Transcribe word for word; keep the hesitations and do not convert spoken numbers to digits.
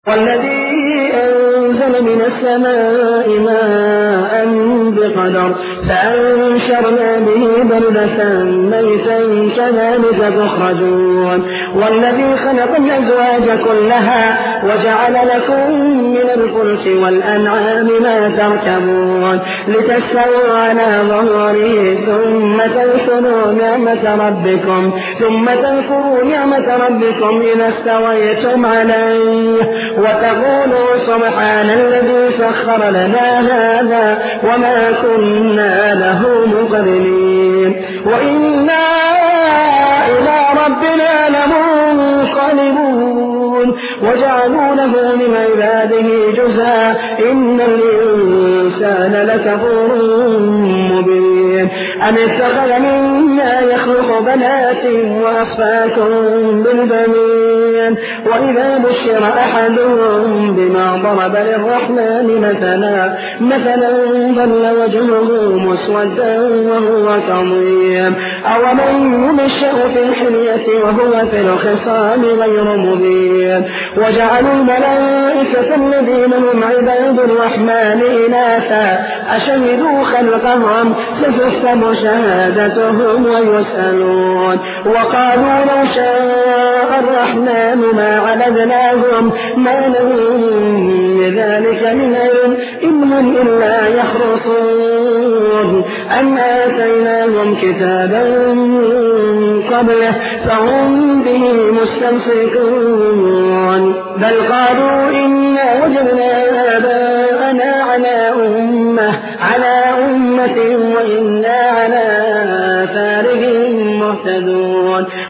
والذي أنزل من السماء ماء بقدر فأنشرنا به بلدة ميتا كذلك تخرجون. والذي خلق الأزواج كلها وجعل لكم من الفلك والأنعام ما تركبون لتستووا على ظهره ثم تذكروا نعمة ربكم ثم تذكروا نعمة ربكم إذا استويتم عليه وتقولوا سبحان الذي سخر لنا هذا وما كنا له مقرنين وإنا إلى ربنا لمنقلبون. وجعلوا له من عباده جزءا إن الإنسان لكفور مبين. أم اتخذ مما يخلق بنات وأصفاكم بالبنين وإذا بشر أحدهم بما ضرب للرحمن مثلا مثلا ظل وجهه مسودا وهو كظيم أومن ينشأ في الحلية وهو في الخصام غير مبين. وجعلوا الملائكة الذين هم عباد الرحمن إناثا أشهدوا خلقهم ستكتب شهادتهم ويسألون. وقالوا لو شاء الرحمن ما عبدناهم ما لهم ذلك من علم إن هم إلا يخرصون أم آتيناهم كتابا قبله فهم به مستمسكون بل قالوا إنا وجدنا آباءنا على أمة على أمة وإنا